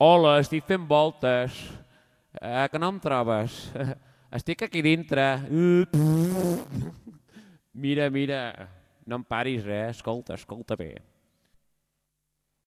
Hola, estic fent voltes. Que no em trobes? Estic aquí dintre. Mira, no em paris, escolta bé.